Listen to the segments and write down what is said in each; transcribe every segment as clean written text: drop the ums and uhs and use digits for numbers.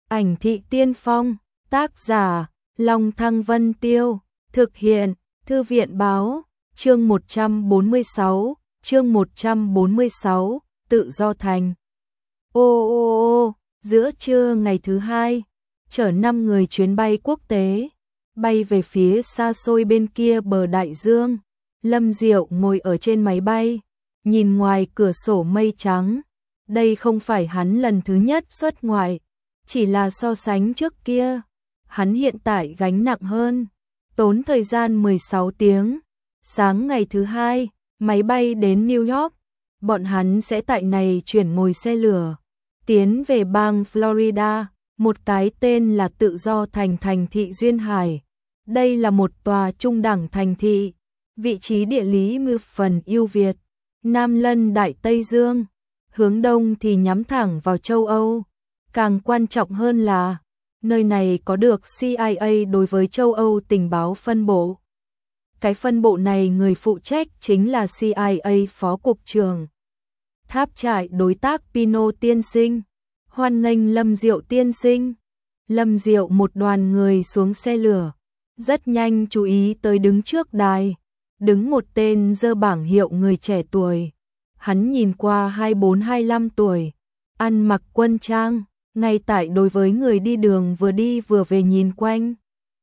Ảnh thị tiên phong, tác giả, Long Thăng Vân Tiêu, thực hiện, Thư viện báo, chương 146, tự do thành. Ô, giữa trưa ngày thứ hai, chở 5 người chuyến bay quốc tế, bay về phía xa xôi bên kia bờ đại dương. Lâm Diệu ngồi ở trên máy bay, nhìn ngoài cửa sổ mây trắng. Đây không phải hắn lần thứ nhất xuất ngoại, chỉ là so sánh trước kia, hắn hiện tại gánh nặng hơn, tốn thời gian 16 tiếng. Sáng ngày thứ hai, máy bay đến New York, bọn hắn sẽ tại này chuyển ngồi xe lửa, tiến về bang Florida, một cái tên là Tự Do Thành thành thị duyên hải. Đây là một tòa trung đẳng thành thị, vị trí địa lý mười phần ưu việt, Nam lân Đại Tây Dương, hướng đông thì nhắm thẳng vào châu Âu. Càng quan trọng hơn là, nơi này có được CIA đối với châu Âu tình báo phân bộ. Cái phân bộ này người phụ trách chính là CIA Phó Cục trưởng. Tháp trại đối tác Pino tiên sinh, hoan nghênh Lâm Diệu tiên sinh. Lâm Diệu một đoàn người xuống xe lửa, rất nhanh chú ý tới đứng trước đài, đứng một tên dơ bảng hiệu người trẻ tuổi. Hắn nhìn qua 24-25 tuổi, ăn mặc quân trang, ngay tại đối với người đi đường vừa đi vừa về nhìn quanh.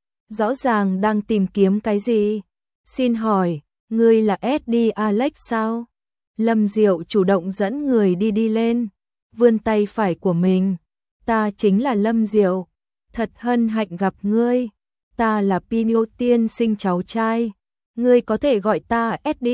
Rõ ràng đang tìm kiếm cái gì? Xin hỏi, ngươi là SD Alex sao? Lâm Diệu chủ động dẫn người đi lên, vươn tay phải của mình. Ta chính là Lâm Diệu, thật hân hạnh gặp ngươi. Ta là Pino tiên sinh cháu trai, ngươi có thể gọi ta SD.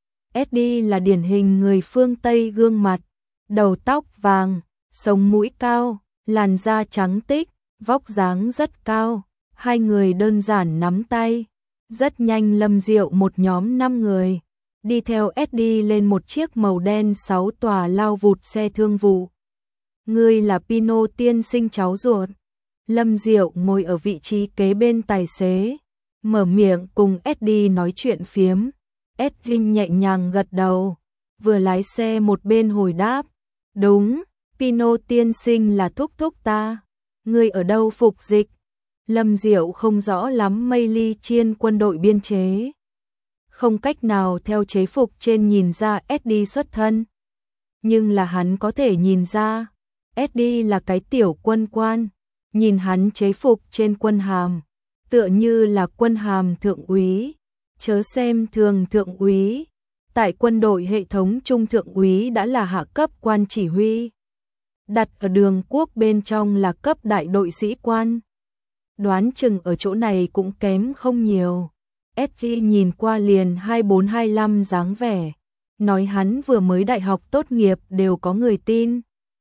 SD là điển hình người phương Tây, gương mặt, đầu tóc vàng, sống mũi cao, làn da trắng tích, vóc dáng rất cao. Hai người đơn giản nắm tay. Rất nhanh Lâm Diệu một nhóm 5 người đi theo SD lên một chiếc màu đen 6 tòa lao vụt xe thương vụ. Ngươi là Pino tiên sinh cháu ruột. Lâm Diệu ngồi ở vị trí kế bên tài xế, mở miệng cùng SD nói chuyện phiếm. SD nhẹ nhàng gật đầu, vừa lái xe một bên hồi đáp. Đúng, Pino tiên sinh là thúc thúc ta. Ngươi ở đâu phục dịch? Lâm Diệu không rõ lắm mây ly chiên quân đội biên chế, không cách nào theo chế phục trên nhìn ra SD xuất thân. Nhưng là hắn có thể nhìn ra, SD là cái tiểu quân quan, nhìn hắn chế phục trên quân hàm, tựa như là quân hàm thượng úy, chớ xem thường thượng úy. Tại quân đội hệ thống trung thượng úy đã là hạ cấp quan chỉ huy, đặt ở đường quốc bên trong là cấp đại đội sĩ quan. Đoán chừng ở chỗ này cũng kém không nhiều. SD nhìn qua liền 24-25 dáng vẻ, nói hắn vừa mới đại học tốt nghiệp đều có người tin.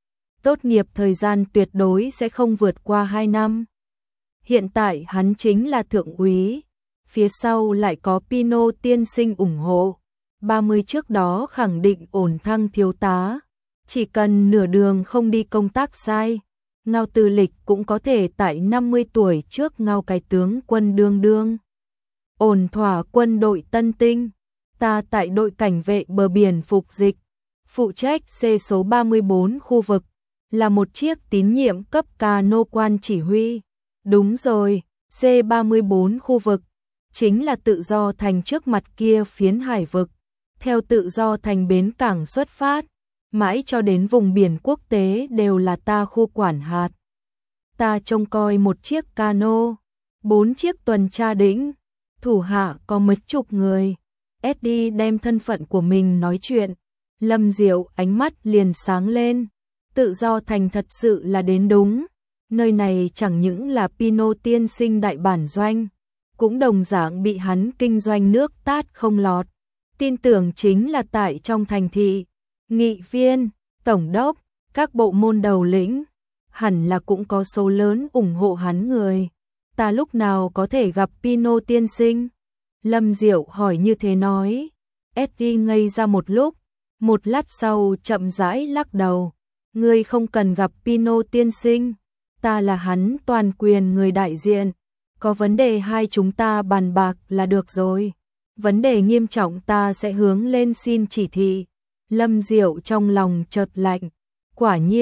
Tốt nghiệp thời gian tuyệt đối sẽ không vượt qua 2 năm. Hiện tại hắn chính là thượng úy, phía sau lại có Pino tiên sinh ủng hộ. 30 trước đó khẳng định ổn thăng thiếu tá, chỉ cần nửa đường không đi công tác sai. Ngao Từ Lịch cũng có thể tại 50 tuổi trước ngao cái tướng quân đương. Ổn thỏa quân đội tân tinh. Ta tại đội cảnh vệ bờ biển phục dịch, phụ trách C số 34 khu vực, là một chiếc tín nhiệm cấp cano quan chỉ huy. Đúng rồi, C34 khu vực chính là Tự Do Thành trước mặt kia phiến hải vực. Theo Tự Do Thành bến cảng xuất phát, mãi cho đến vùng biển quốc tế đều là ta khu quản hạt. Ta trông coi một chiếc cano, 4 chiếc tuần tra đĩnh, thủ hạ có mấy chục người. SD đem thân phận của mình nói chuyện, Lâm Diệu ánh mắt liền sáng lên. Tự Do Thành thật sự là đến đúng, nơi này chẳng những là Pino tiên sinh đại bản doanh, cũng đồng dạng bị hắn kinh doanh nước tát không lọt. Tin tưởng chính là tại trong thành thị, nghị viên, tổng đốc, các bộ môn đầu lĩnh, hẳn là cũng có số lớn ủng hộ hắn người. Ta lúc nào có thể gặp Pino tiên sinh? Lâm Diệu hỏi như thế nói. SD ngây ra một lúc, một lát sau chậm rãi lắc đầu. Ngươi không cần gặp Pino tiên sinh, ta là hắn toàn quyền người đại diện. Có vấn đề hai chúng ta bàn bạc là được rồi. Vấn đề nghiêm trọng ta sẽ hướng lên xin chỉ thị. Lâm Diệu trong lòng chợt lạnh. Quả nhiên,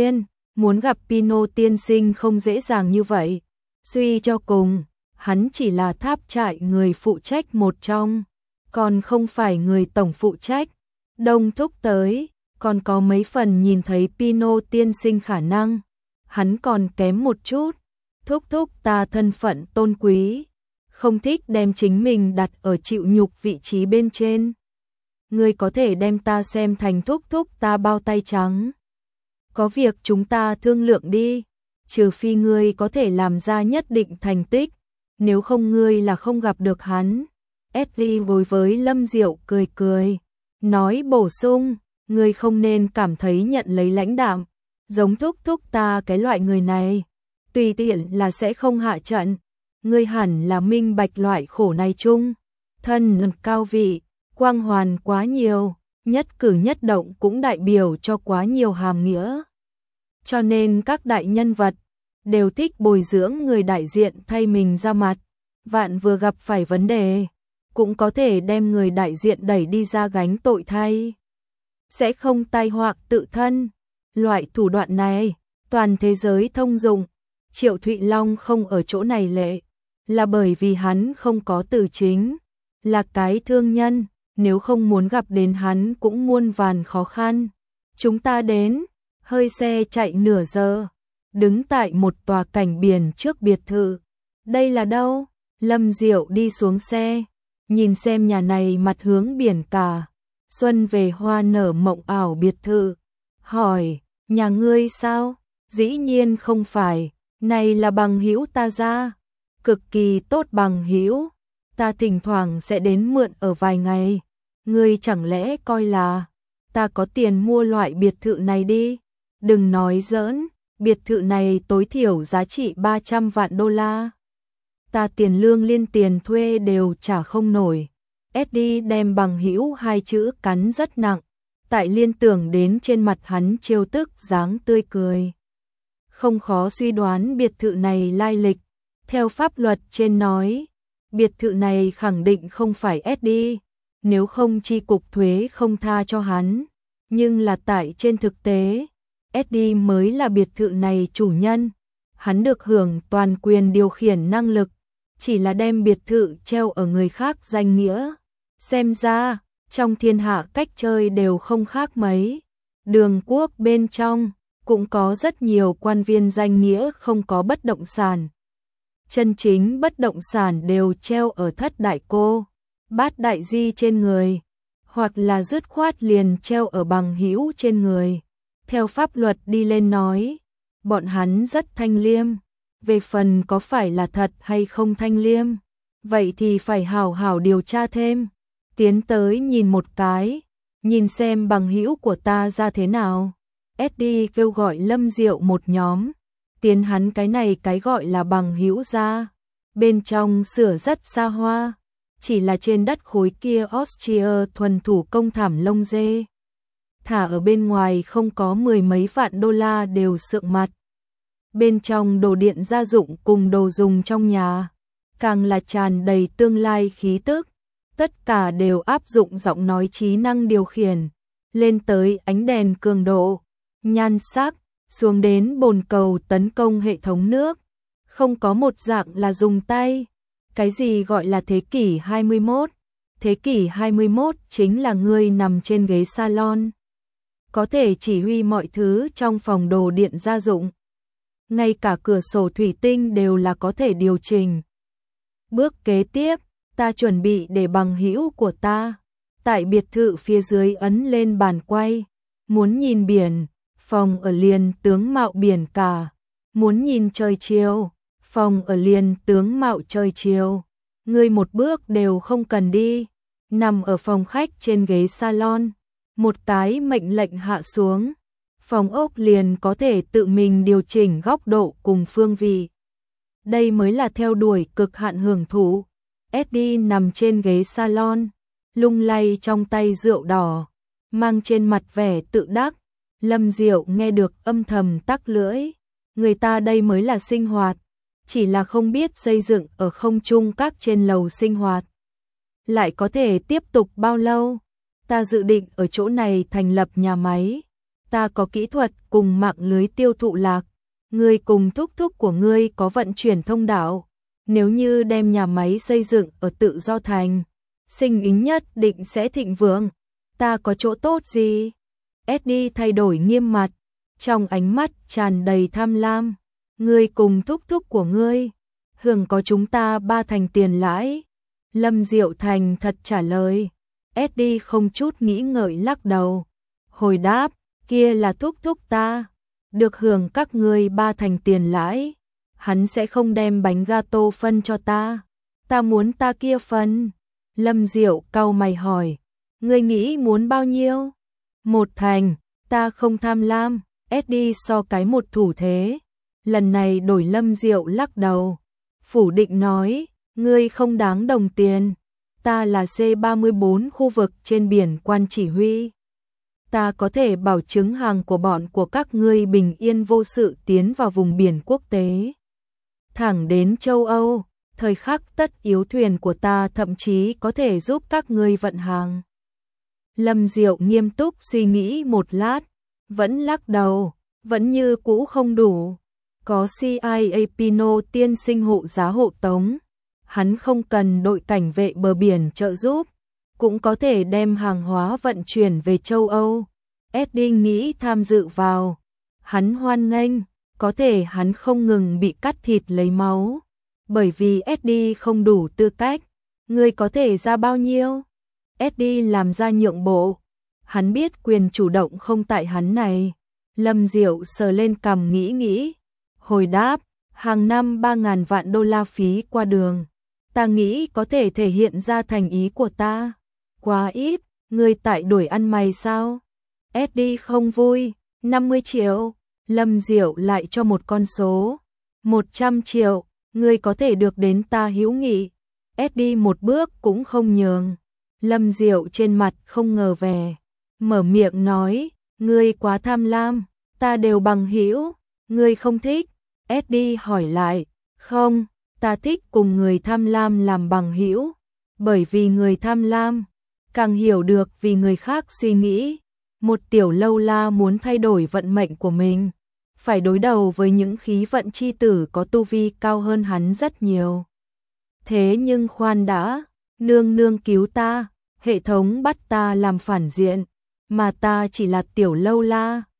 muốn gặp Pino tiên sinh không dễ dàng như vậy. Suy cho cùng, hắn chỉ là tháp trại người phụ trách một trong, còn không phải người tổng phụ trách. Đông Thúc tới, còn có mấy phần nhìn thấy Pino tiên sinh khả năng. Hắn còn kém một chút. Thúc thúc ta thân phận tôn quý, không thích đem chính mình đặt ở chịu nhục vị trí bên trên. Ngươi có thể đem ta xem thành thúc thúc ta bao tay trắng. Có việc chúng ta thương lượng đi, trừ phi ngươi có thể làm ra nhất định thành tích, nếu không ngươi là không gặp được hắn. Ashley đối với Lâm Diệu cười cười, nói bổ sung, ngươi không nên cảm thấy nhận lấy lãnh đạm, giống thúc thúc ta cái loại người này, tùy tiện là sẽ không hạ trận. Ngươi hẳn là minh bạch loại khổ này chung, thân cao vị, quang hoàn quá nhiều, nhất cử nhất động cũng đại biểu cho quá nhiều hàm nghĩa. Cho nên các đại nhân vật đều thích bồi dưỡng người đại diện thay mình ra mặt, vạn vừa gặp phải vấn đề, cũng có thể đem người đại diện đẩy đi ra gánh tội thay. Sẽ không tai họa tự thân. Loại thủ đoạn này, toàn thế giới thông dụng. Triệu Thụy Long không ở chỗ này lệ, là bởi vì hắn không có từ chính, là cái thương nhân, nếu không muốn gặp đến hắn cũng muôn vàn khó khăn. Chúng ta đến, hơi xe chạy nửa giờ, đứng tại một tòa cảnh biển trước biệt thự. Đây là đâu? Lâm Diệu đi xuống xe, nhìn xem nhà này mặt hướng biển cả, xuân về hoa nở mộng ảo biệt thự. Hỏi, nhà ngươi sao? Dĩ nhiên không phải, này là bằng hữu ta ra, cực kỳ tốt bằng hữu, ta thỉnh thoảng sẽ đến mượn ở vài ngày. Ngươi chẳng lẽ coi là ta có tiền mua loại biệt thự này đi? Đừng nói giỡn, biệt thự này tối thiểu giá trị 300 vạn đô la. Ta tiền lương liên tiền thuê đều trả không nổi. Eddie đem bằng hữu hai chữ cắn rất nặng, tại liên tưởng đến trên mặt hắn trêu tức dáng tươi cười. Không khó suy đoán biệt thự này lai lịch. Theo pháp luật trên nói, biệt thự này khẳng định không phải Eddie, nếu không chi cục thuế không tha cho hắn. Nhưng là tại trên thực tế, Eddie mới là biệt thự này chủ nhân. Hắn được hưởng toàn quyền điều khiển năng lực, chỉ là đem biệt thự treo ở người khác danh nghĩa. Xem ra, trong thiên hạ cách chơi đều không khác mấy. Đường quốc bên trong, cũng có rất nhiều quan viên danh nghĩa không có bất động sản. Chân chính bất động sản đều treo ở thất đại cô, bát đại di trên người, hoặc là dứt khoát liền treo ở bằng hữu trên người. Theo pháp luật đi lên nói, bọn hắn rất thanh liêm, về phần có phải là thật hay không thanh liêm, vậy thì phải hảo hảo điều tra thêm. Tiến tới nhìn một cái, nhìn xem bằng hữu của ta ra thế nào. Eddie kêu gọi Lâm Diệu một nhóm, tiến hắn cái này cái gọi là bằng hữu ra. Bên trong sửa rất xa hoa, chỉ là trên đất khối kia Austria thuần thủ công thảm lông dê. Thả ở bên ngoài không có mười mấy vạn đô la đều sượng mặt. Bên trong đồ điện gia dụng cùng đồ dùng trong nhà, càng là tràn đầy tương lai khí tức. Tất cả đều áp dụng giọng nói trí năng điều khiển, lên tới ánh đèn cường độ, nhan sắc, xuống đến bồn cầu tấn công hệ thống nước. Không có một dạng là dùng tay. Cái gì gọi là thế kỷ 21? Thế kỷ 21 chính là ngươi nằm trên ghế salon, có thể chỉ huy mọi thứ trong phòng đồ điện gia dụng. Ngay cả cửa sổ thủy tinh đều là có thể điều chỉnh. Bước kế tiếp, ta chuẩn bị để bằng hữu của ta tại biệt thự phía dưới ấn lên bàn quay. Muốn nhìn biển, phòng ở liền tướng mạo biển cả. Muốn nhìn trời chiều, phòng ở liền tướng mạo trời chiều. Ngươi một bước đều không cần đi, nằm ở phòng khách trên ghế salon, một cái mệnh lệnh hạ xuống, phòng ốc liền có thể tự mình điều chỉnh góc độ cùng phương vị. Đây mới là theo đuổi cực hạn hưởng thụ. Eddie nằm trên ghế salon, lung lay trong tay rượu đỏ, mang trên mặt vẻ tự đắc. Lâm Diệu nghe được âm thầm tắc lưỡi. Người ta đây mới là sinh hoạt, chỉ là không biết xây dựng ở không trung các trên lầu sinh hoạt lại có thể tiếp tục bao lâu. Ta dự định ở chỗ này thành lập nhà máy, ta có kỹ thuật cùng mạng lưới tiêu thụ lạc, ngươi cùng thúc thúc của ngươi có vận chuyển thông đạo, nếu như đem nhà máy xây dựng ở Tự Do Thành, Sinh Ính nhất định sẽ thịnh vượng, ta có chỗ tốt gì? Eddie thay đổi nghiêm mặt, trong ánh mắt tràn đầy tham lam, ngươi cùng thúc thúc của ngươi, hưởng có chúng ta 3 thành tiền lãi. Lâm Diệu thành thật trả lời, Eddie không chút nghĩ ngợi lắc đầu, hồi đáp, kia là thúc thúc ta, được hưởng các ngươi 3 thành tiền lãi, hắn sẽ không đem bánh gato phân cho ta muốn ta kia phân. Lâm Diệu cau mày hỏi, ngươi nghĩ muốn bao nhiêu? 1 thành, ta không tham lam. Eddie so cái một thủ thế, lần này đổi Lâm Diệu lắc đầu, phủ định nói, ngươi không đáng đồng tiền, ta là C34 khu vực trên biển quan chỉ huy. Ta có thể bảo chứng hàng của bọn của các ngươi bình yên vô sự tiến vào vùng biển quốc tế. Thẳng đến châu Âu, thời khắc tất yếu thuyền của ta thậm chí có thể giúp các ngươi vận hàng. Lâm Diệu nghiêm túc suy nghĩ một lát, vẫn lắc đầu, vẫn như cũ không đủ. Có CIA Pino tiên sinh hộ giá hộ tống, hắn không cần đội cảnh vệ bờ biển trợ giúp, cũng có thể đem hàng hóa vận chuyển về châu Âu. Eddie nghĩ tham dự vào, hắn hoan nghênh, có thể hắn không ngừng bị cắt thịt lấy máu, bởi vì Eddie không đủ tư cách. Ngươi có thể ra bao nhiêu? Eddie làm ra nhượng bộ, hắn biết quyền chủ động không tại hắn này. Lâm Diệu sờ lên cằm nghĩ, hồi đáp, hàng năm 3.000 vạn đô la phí qua đường, ta nghĩ có thể thể hiện ra thành ý của ta. Quá ít, ngươi tại đuổi ăn mày sao? Eddie không vui, 50 triệu, Lâm Diệu lại cho một con số, 100 triệu, ngươi có thể được đến ta hữu nghị. Eddie một bước cũng không nhường. Lâm Diệu trên mặt không ngờ vẻ, mở miệng nói, ngươi quá tham lam, ta đều bằng hữu, ngươi không thích. Eddie hỏi lại, không, ta thích cùng người tham lam làm bằng hữu, bởi vì người tham lam càng hiểu được vì người khác suy nghĩ. Một tiểu lâu la muốn thay đổi vận mệnh của mình, phải đối đầu với những khí vận chi tử có tu vi cao hơn hắn rất nhiều. Thế nhưng khoan đã, nương nương cứu ta, hệ thống bắt ta làm phản diện, mà ta chỉ là tiểu lâu la,